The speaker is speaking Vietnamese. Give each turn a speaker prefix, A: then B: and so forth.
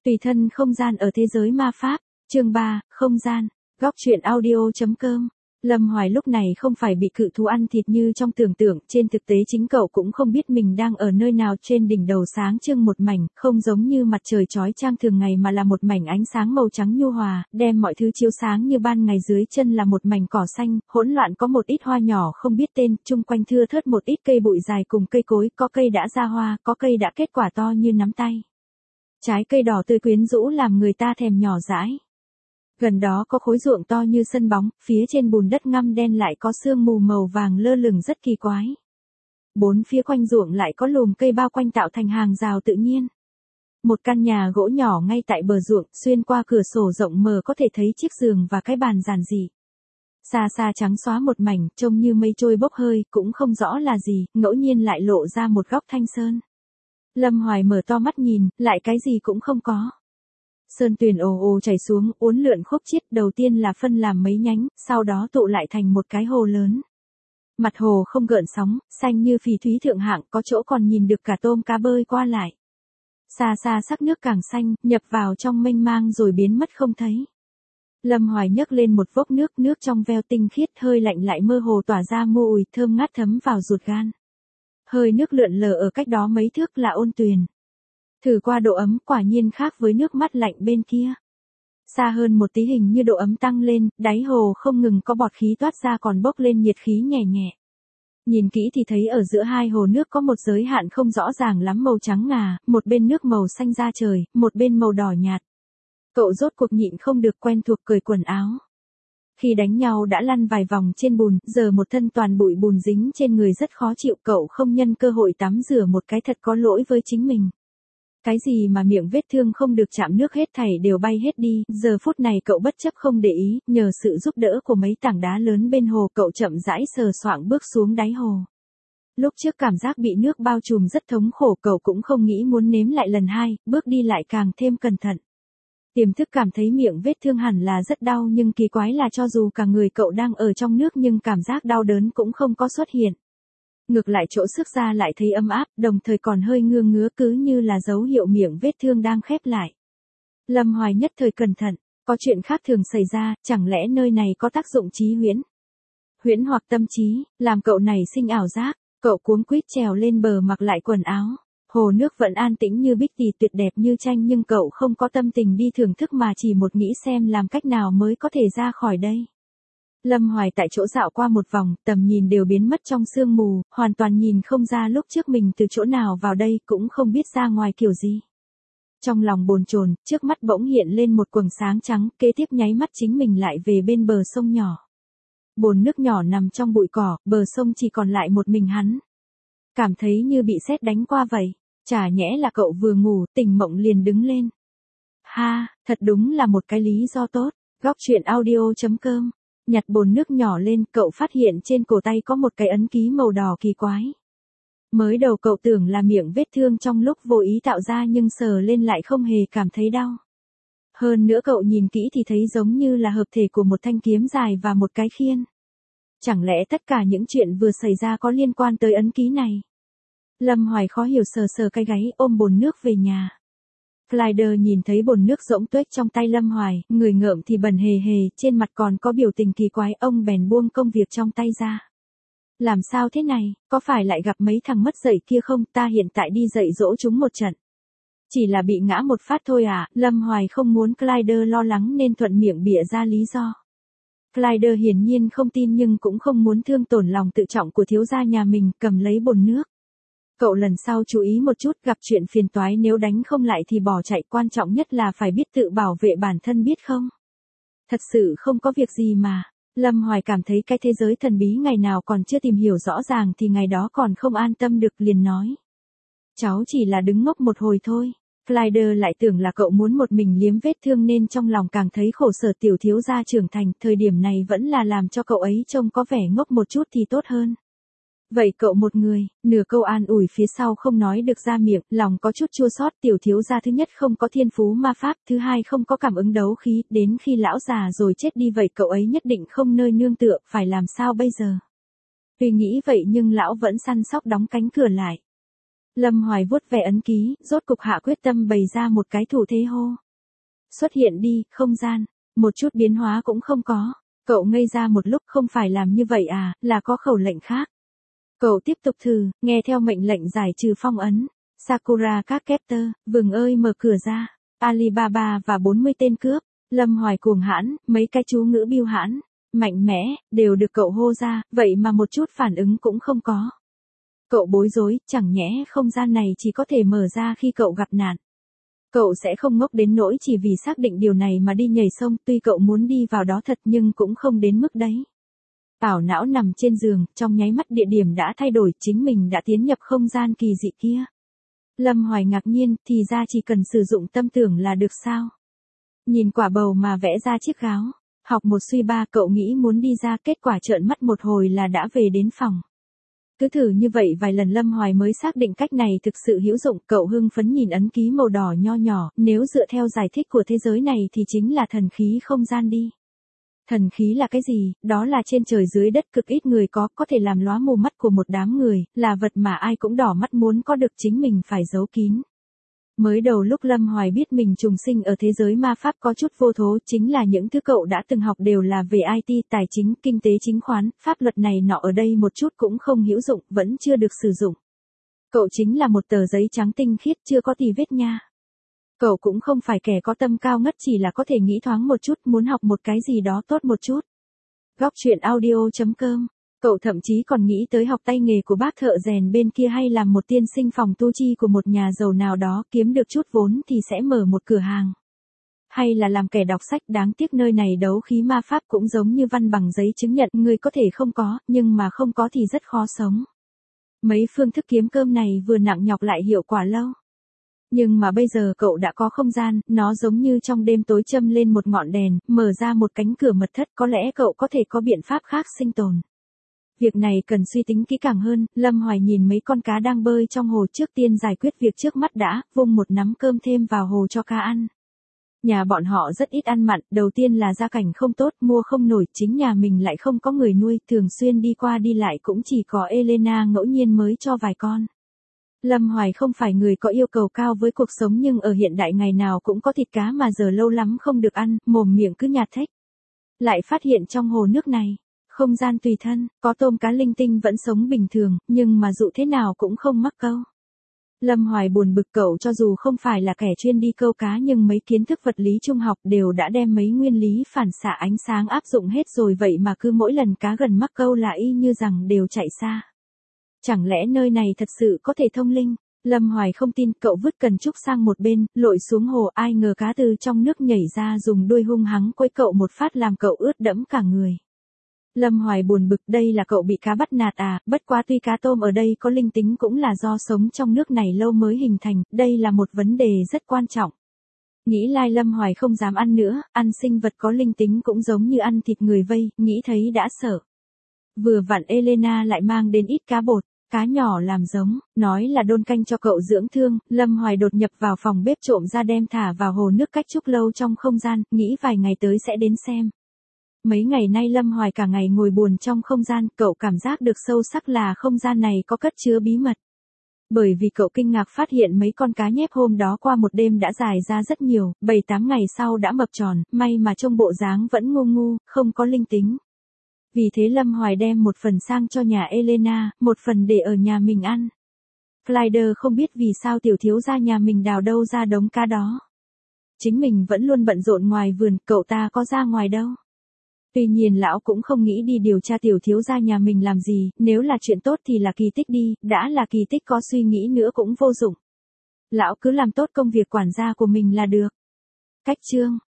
A: Tùy thân không gian ở thế giới ma pháp, chương 3, không gian, góc truyện audio.com. Lâm Hoài lúc này không phải bị cự thú ăn thịt như trong tưởng tượng, trên thực tế chính cậu cũng không biết mình đang ở nơi nào. Trên đỉnh đầu sáng trưng một mảnh, không giống như mặt trời chói chang thường ngày mà là một mảnh ánh sáng màu trắng nhu hòa, đem mọi thứ chiếu sáng như ban ngày. Dưới chân là một mảnh cỏ xanh, hỗn loạn có một ít hoa nhỏ không biết tên, chung quanh thưa thớt một ít cây bụi dài cùng cây cối, có cây đã ra hoa, có cây đã kết quả to như nắm tay. Trái cây đỏ tươi quyến rũ làm người ta thèm nhỏ dãi. Gần đó có khối ruộng to như sân bóng, phía trên bùn đất ngăm đen lại có sương mù màu vàng lơ lửng rất kỳ quái. Bốn phía quanh ruộng lại có lùm cây bao quanh tạo thành hàng rào tự nhiên. Một căn nhà gỗ nhỏ ngay tại bờ ruộng, xuyên qua cửa sổ rộng mờ có thể thấy chiếc giường và cái bàn giản dị. Xa xa trắng xóa một mảnh, trông như mây trôi bốc hơi, cũng không rõ là gì, ngẫu nhiên lại lộ ra một góc thanh sơn. Lâm Hoài mở to mắt nhìn, lại cái gì cũng không có. Sơn tuyền ồ ồ chảy xuống, uốn lượn khúc chiết, đầu tiên là phân làm mấy nhánh, sau đó tụ lại thành một cái hồ lớn. Mặt hồ không gợn sóng, xanh như phỉ thúy thượng hạng, có chỗ còn nhìn được cả tôm cá bơi qua lại. Xa xa sắc nước càng xanh, nhập vào trong mênh mang rồi biến mất không thấy. Lâm Hoài nhấc lên một vốc nước, nước trong veo tinh khiết, hơi lạnh lại mơ hồ tỏa ra mùi thơm ngát thấm vào ruột gan. Hơi nước lượn lờ ở cách đó mấy thước là ôn tuyền. Thử qua độ ấm, quả nhiên khác với nước mắt lạnh bên kia. Xa hơn một tí hình như độ ấm tăng lên, đáy hồ không ngừng có bọt khí toát ra còn bốc lên nhiệt khí nhẹ nhẹ. Nhìn kỹ thì thấy ở giữa hai hồ nước có một giới hạn không rõ ràng lắm, màu trắng ngà, một bên nước màu xanh da trời, một bên màu đỏ nhạt. Cậu rốt cuộc nhịn không được, quen thuộc cởi quần áo. Khi đánh nhau đã lăn vài vòng trên bùn, giờ một thân toàn bụi bùn dính trên người rất khó chịu, cậu không nhân cơ hội tắm rửa một cái, thật có lỗi với chính mình. Cái gì mà miệng vết thương không được chạm nước hết thảy đều bay hết đi, giờ phút này cậu bất chấp không để ý, nhờ sự giúp đỡ của mấy tảng đá lớn bên hồ, cậu chậm rãi sờ soạng bước xuống đáy hồ. Lúc trước cảm giác bị nước bao trùm rất thống khổ, cậu cũng không nghĩ muốn nếm lại lần hai, bước đi lại càng thêm cẩn thận. Tiềm thức cảm thấy miệng vết thương hẳn là rất đau, nhưng kỳ quái là cho dù cả người cậu đang ở trong nước nhưng cảm giác đau đớn cũng không có xuất hiện. Ngược lại chỗ sức ra lại thấy ấm áp, đồng thời còn hơi ngứa ngứa, cứ như là dấu hiệu miệng vết thương đang khép lại. Lâm Hoài nhất thời cẩn thận, có chuyện khác thường xảy ra, chẳng lẽ nơi này có tác dụng trí huyễn? Huyễn hoặc tâm trí, làm cậu này sinh ảo giác, cậu cuống quýt trèo lên bờ mặc lại quần áo. Hồ nước vẫn an tĩnh như bích tì, tuyệt đẹp như tranh, nhưng cậu không có tâm tình đi thưởng thức mà chỉ một nghĩ xem làm cách nào mới có thể ra khỏi đây. Lâm Hoài tại chỗ dạo qua một vòng, tầm nhìn đều biến mất trong sương mù, hoàn toàn nhìn không ra lúc trước mình từ chỗ nào vào đây, cũng không biết ra ngoài kiểu gì. Trong lòng bồn chồn, trước mắt bỗng hiện lên một quầng sáng trắng, kế tiếp nháy mắt chính mình lại về bên bờ sông nhỏ. Bồn nước nhỏ nằm trong bụi cỏ, bờ sông chỉ còn lại một mình hắn. Cảm thấy như bị sét đánh qua vậy, chả nhẽ là cậu vừa ngủ, tỉnh mộng liền đứng lên. Ha, thật đúng là một cái lý do tốt. Góc truyện audio.com. Nhặt bồn nước nhỏ lên, cậu phát hiện trên cổ tay có một cái ấn ký màu đỏ kỳ quái. Mới đầu cậu tưởng là miệng vết thương trong lúc vô ý tạo ra, nhưng sờ lên lại không hề cảm thấy đau. Hơn nữa cậu nhìn kỹ thì thấy giống như là hợp thể của một thanh kiếm dài và một cái khiên. Chẳng lẽ tất cả những chuyện vừa xảy ra có liên quan tới ấn ký này? Lâm Hoài khó hiểu, sờ sờ cái gáy, ôm bồn nước về nhà. Clyder nhìn thấy bồn nước rỗng tuếch trong tay Lâm Hoài, người ngợm thì bần hề hề, trên mặt còn có biểu tình kỳ quái, ông bèn buông công việc trong tay ra. Làm sao thế này, có phải lại gặp mấy thằng mất dạy kia không, ta hiện tại đi dạy dỗ chúng một trận. Chỉ là bị ngã một phát thôi à, Lâm Hoài không muốn Clyder lo lắng nên thuận miệng bịa ra lý do. Clyder hiển nhiên không tin nhưng cũng không muốn thương tổn lòng tự trọng của thiếu gia nhà mình, cầm lấy bồn nước. Cậu lần sau chú ý một chút, gặp chuyện phiền toái nếu đánh không lại thì bỏ chạy, quan trọng nhất là phải biết tự bảo vệ bản thân, biết không? Thật sự không có việc gì mà. Lâm Hoài cảm thấy cái thế giới thần bí ngày nào còn chưa tìm hiểu rõ ràng thì ngày đó còn không an tâm được, liền nói. Cháu chỉ là đứng ngốc một hồi thôi. Clyder lại tưởng là cậu muốn một mình liếm vết thương nên trong lòng càng thấy khổ sở, tiểu thiếu gia trưởng thành, thời điểm này vẫn là làm cho cậu ấy trông có vẻ ngốc một chút thì tốt hơn. Vậy cậu một người, nửa câu an ủi phía sau không nói được ra miệng, lòng có chút chua xót, tiểu thiếu gia thứ nhất không có thiên phú ma pháp, thứ hai không có cảm ứng đấu khí, đến khi lão già rồi chết đi vậy cậu ấy nhất định không nơi nương tựa, phải làm sao bây giờ? Tuy nghĩ vậy nhưng lão vẫn săn sóc đóng cánh cửa lại. Lâm Hoài vuốt ve ấn ký, rốt cục hạ quyết tâm bày ra một cái thủ thế hô. Xuất hiện đi, không gian. Một chút biến hóa cũng không có. Cậu ngây ra một lúc, không phải làm như vậy à, là có khẩu lệnh khác. Cậu tiếp tục thử, nghe theo mệnh lệnh giải trừ phong ấn. Sakura các captor, vừng ơi mở cửa ra. Alibaba và 40 tên cướp. Lâm Hoài cuồng hãn, mấy cái chú ngữ biêu hãn, mạnh mẽ, đều được cậu hô ra, vậy mà một chút phản ứng cũng không có. Cậu bối rối, chẳng nhẽ không gian này chỉ có thể mở ra khi cậu gặp nạn. Cậu sẽ không ngốc đến nỗi chỉ vì xác định điều này mà đi nhảy sông, tuy cậu muốn đi vào đó thật nhưng cũng không đến mức đấy. Ảo não nằm trên giường, trong nháy mắt địa điểm đã thay đổi, chính mình đã tiến nhập không gian kỳ dị kia. Lâm Hoài ngạc nhiên, thì ra chỉ cần sử dụng tâm tưởng là được sao? Nhìn quả bầu mà vẽ ra chiếc gáo. Học một suy ba, cậu nghĩ muốn đi ra, kết quả trợn mắt một hồi là đã về đến phòng. Cứ thử như vậy vài lần Lâm Hoài mới xác định cách này thực sự hữu dụng. Cậu hưng phấn nhìn ấn ký màu đỏ nho nhỏ, nếu dựa theo giải thích của thế giới này thì chính là thần khí không gian đi. Thần khí là cái gì? Đó là trên trời dưới đất cực ít người có thể làm lóa mù mắt của một đám người, là vật mà ai cũng đỏ mắt muốn có được, chính mình phải giấu kín. Mới đầu lúc Lâm Hoài biết mình trùng sinh ở thế giới ma pháp có chút vô thố, chính là những thứ cậu đã từng học đều là về IT, tài chính, kinh tế chứng khoán, pháp luật này nọ ở đây một chút cũng không hữu dụng, vẫn chưa được sử dụng. Cậu chính là một tờ giấy trắng tinh khiết, chưa có tì vết nha. Cậu cũng không phải kẻ có tâm cao ngất, chỉ là có thể nghĩ thoáng một chút, muốn học một cái gì đó tốt một chút. Góc truyện audio.com. Cậu thậm chí còn nghĩ tới học tay nghề của bác thợ rèn bên kia, hay làm một tiên sinh phòng tu chi của một nhà giàu nào đó, kiếm được chút vốn thì sẽ mở một cửa hàng. Hay là làm kẻ đọc sách, đáng tiếc nơi này đấu khí ma pháp cũng giống như văn bằng giấy chứng nhận, người có thể không có, nhưng mà không có thì rất khó sống. Mấy phương thức kiếm cơm này vừa nặng nhọc lại hiệu quả lâu. Nhưng mà bây giờ cậu đã có không gian, nó giống như trong đêm tối châm lên một ngọn đèn, mở ra một cánh cửa mật thất, có lẽ cậu có thể có biện pháp khác sinh tồn. Việc này cần suy tính kỹ càng hơn. Lâm Hoài nhìn mấy con cá đang bơi trong hồ, trước tiên giải quyết việc trước mắt đã, vung một nắm cơm thêm vào hồ cho cá ăn. Nhà bọn họ rất ít ăn mặn, đầu tiên là gia cảnh không tốt, mua không nổi, chính nhà mình lại không có người nuôi, thường xuyên đi qua đi lại cũng chỉ có Elena ngẫu nhiên mới cho vài con. Lâm Hoài không phải người có yêu cầu cao với cuộc sống, nhưng ở hiện đại ngày nào cũng có thịt cá mà giờ lâu lắm không được ăn, mồm miệng cứ nhạt thếch. Lại phát hiện trong hồ nước này, không gian tùy thân, có tôm cá linh tinh vẫn sống bình thường, nhưng mà dụ thế nào cũng không mắc câu. Lâm Hoài buồn bực, cậu cho dù không phải là kẻ chuyên đi câu cá nhưng mấy kiến thức vật lý trung học đều đã đem mấy nguyên lý phản xạ ánh sáng áp dụng hết rồi, vậy mà cứ mỗi lần cá gần mắc câu là y như rằng đều chạy xa. Chẳng lẽ nơi này thật sự có thể thông linh? Lâm Hoài không tin, cậu vứt cần trúc sang một bên, lội xuống hồ, ai ngờ cá từ trong nước nhảy ra dùng đuôi hung hăng quấy cậu một phát làm cậu ướt đẫm cả người. Lâm Hoài buồn bực, đây là cậu bị cá bắt nạt à, bất quá tuy cá tôm ở đây có linh tính cũng là do sống trong nước này lâu mới hình thành, đây là một vấn đề rất quan trọng. Nghĩ lai Lâm Hoài không dám ăn nữa, ăn sinh vật có linh tính cũng giống như ăn thịt người vây, nghĩ thấy đã sợ. Vừa vặn Elena lại mang đến ít cá bột, cá nhỏ làm giống, nói là đôn canh cho cậu dưỡng thương. Lâm Hoài đột nhập vào phòng bếp trộm ra đem thả vào hồ nước cách chút lâu trong không gian, nghĩ vài ngày tới sẽ đến xem. Mấy ngày nay Lâm Hoài cả ngày ngồi buồn trong không gian, cậu cảm giác được sâu sắc là không gian này có cất chứa bí mật. Bởi vì cậu kinh ngạc phát hiện mấy con cá nhép hôm đó qua một đêm đã dài ra rất nhiều, 7-8 ngày sau đã mập tròn, may mà trông bộ dáng vẫn ngu ngu, không có linh tính. Vì thế Lâm Hoài đem một phần sang cho nhà Elena, một phần để ở nhà mình ăn. Clyde không biết vì sao tiểu thiếu gia nhà mình đào đâu ra đống cá đó. Chính mình vẫn luôn bận rộn ngoài vườn, cậu ta có ra ngoài đâu. Tuy nhiên lão cũng không nghĩ đi điều tra tiểu thiếu gia nhà mình làm gì, nếu là chuyện tốt thì là kỳ tích đi, đã là kỳ tích có suy nghĩ nữa cũng vô dụng. Lão cứ làm tốt công việc quản gia của mình là được. Cách chương